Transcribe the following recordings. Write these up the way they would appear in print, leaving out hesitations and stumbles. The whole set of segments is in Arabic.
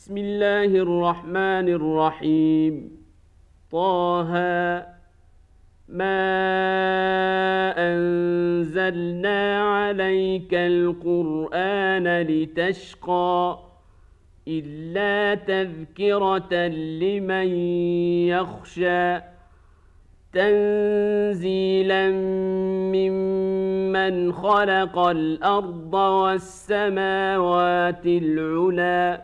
بسم الله الرحمن الرحيم. طه ما أنزلنا عليك القرآن لتشقى إلا تذكرة لمن يخشى تنزيلا ممن خلق الأرض والسماوات العلى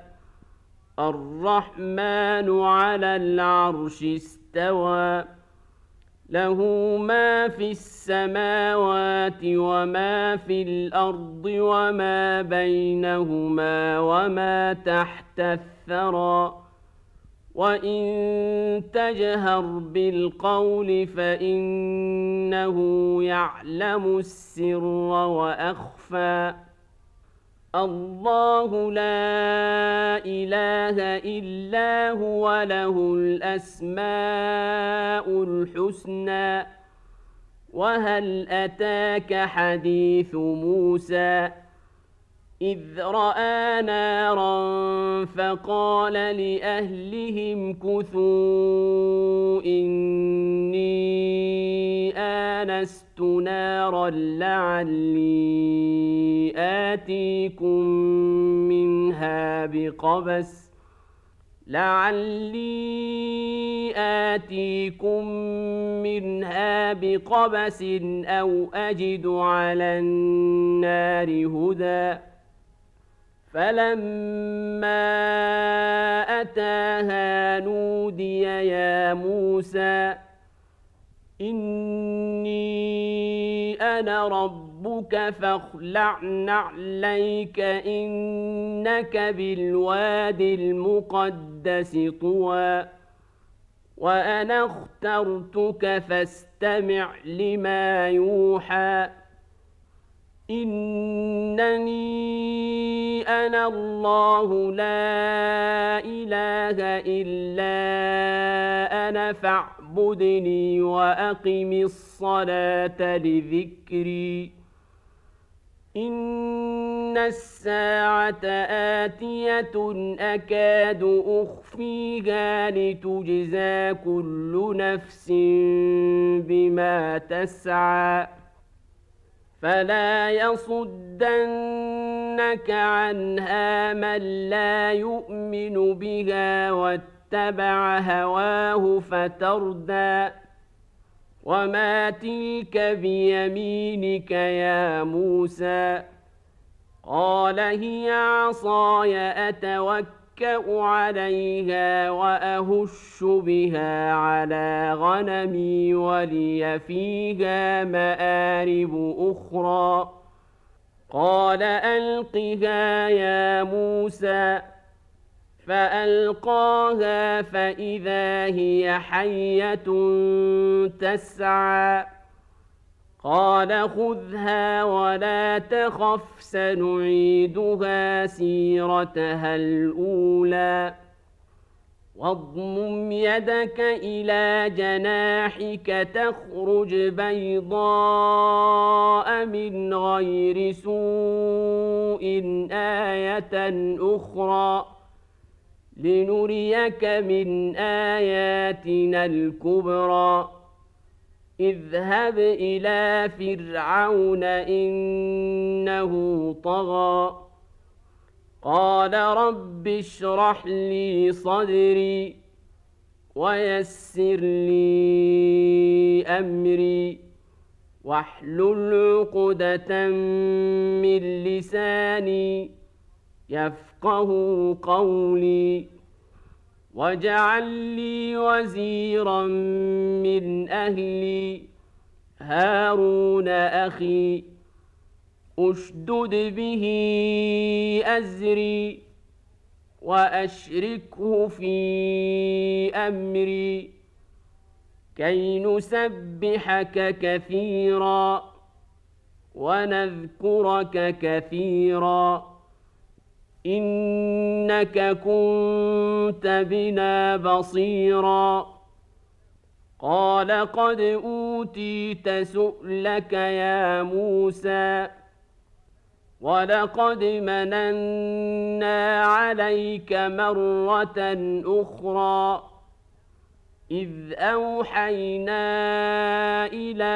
الرحمن على العرش استوى له ما في السماوات وما في الأرض وما بينهما وما تحت الثرى وإن تجهر بالقول فإنه يعلم السر وأخفى الله لا إله إلا هو له الأسماء الحسنى وهل أتاك حديث موسى إذ رأى نارا فقال لأهلهم كثوا إني آنست نارا لعلي آتيكم منها بقبس أو أجد على النار هدى فلما أتاها نودي يا موسى إني أنا ربك فاخلع نعليك إنك بالواد المقدس طوى وأنا اخترتك فاستمع لما يوحى إنني أنا الله لا إله إلا أنا فاعبدني وأقم الصلاة لذكري إن الساعة آتية أكاد أخفيها لتجزى كل نفس بما تسعى فلا يصدنك عنها من لا يؤمن بها واتبع هواه فتردى وما تلك بيمينك يا موسى قال هي عصاي أتوكأ عليها وأهش بها على غنمي ولي فيها مآرب أخرى قال ألقها يا موسى فألقاها فإذا هي حية تسعى قال خذها ولا تخف سنعيدها سيرتها الأولى واضمم يدك إلى جناحك تخرج بيضاء من غير سوء آية أخرى لنريك من آياتنا الكبرى اذهب إلى فرعون إنه طغى قال رب اشرح لي صدري ويسر لي أمري واحلل عقدة من لساني يفقه قولي واجعل لي وزيرا من أهلي هارون أخي أشدد به أزري وأشركه في أمري كي نسبحك كثيرا ونذكرك كثيرا إنك كنت بنا بصيرا قال قد أوتيت سؤلك يا موسى ولقد مننا عليك مرة أخرى إذ أوحينا إلى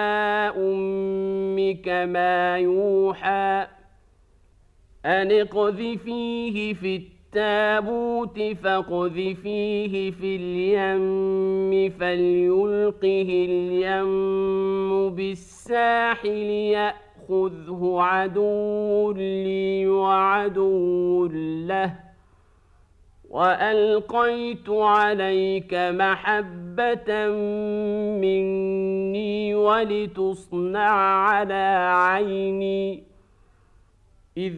أمك ما يوحى أن اقذفيه في التابوت فاقذفيه في اليم فليلقه اليم بالساحل يأخذه عدو لي وعدو له وألقيت عليك محبة مني ولتصنع على عيني إذ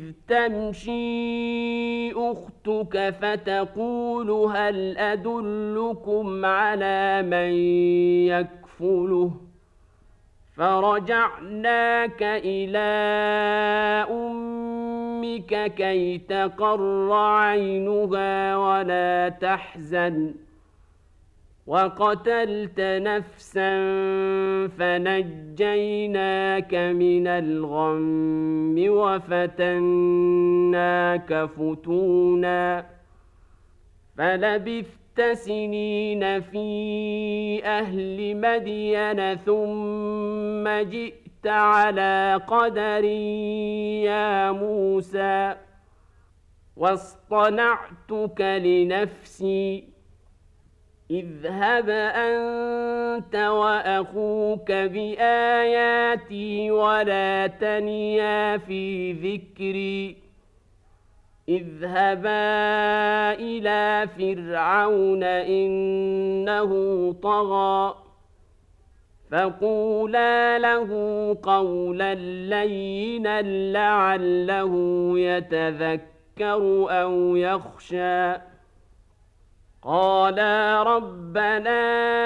تمشي أختك فتقول هل أدلكم على من يكفله فرجعناك إلى أمك كي تقر عينها ولا تحزن وقتلت نفسا فنجيناك من الغم وفتناك فتونا فلبثت سنين في أهل مدين ثم جئت على قدر يا موسى واصطنعتك لنفسي اذهب أنت وأخوك بآياتي ولا تنيا في ذكري اذهبا إلى فرعون إنه طغى فقولا له قولا لينا لعله يتذكر أو يخشى قالا ربنا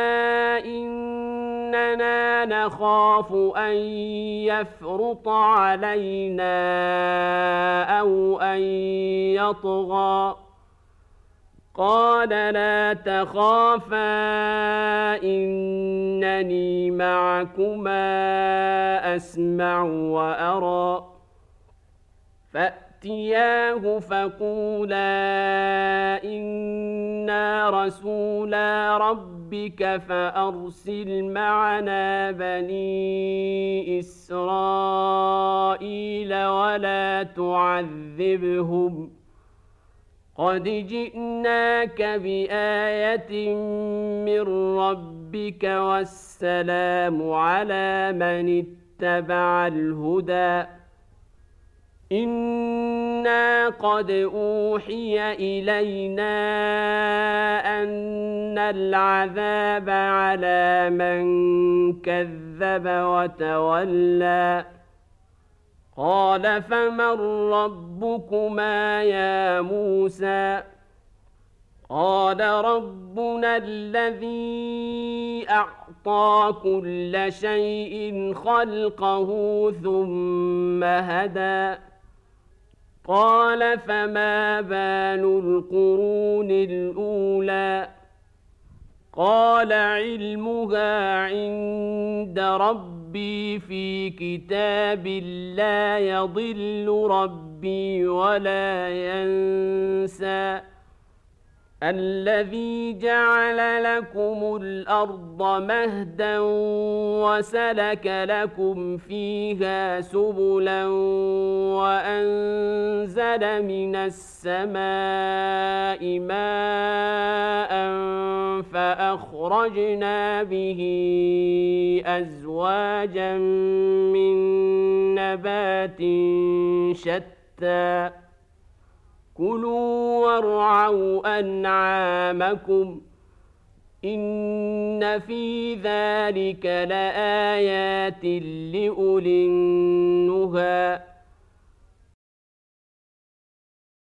إننا نخاف أن يفرط علينا أو أن يطغى قال لا تخافا إنني معكما أسمع وأرى فأتياه فقولا إنا رسولا ربك فأرسل معنا بني إسرائيل ولا تعذبهم قد جئناك بآية من ربك والسلام على من اتبع الهدى إنا قد أوحي إلينا أن العذاب على من كذب وتولى قال فمن ربكما يا موسى قال ربنا الذي أعطى كل شيء خلقه ثم هدى قال فما بال القرون الأولى قال علمها عند ربي في كتاب لا يضل ربي ولا ينسى الذي جعل لكم الأرض مهدا وسلك لكم فيها سبلا وأنزل من السماء ماء فأخرجنا به أزواجا من نبات شتى كلوا وارعوا أنعامكم إن في ذلك لآيات لأولي النهى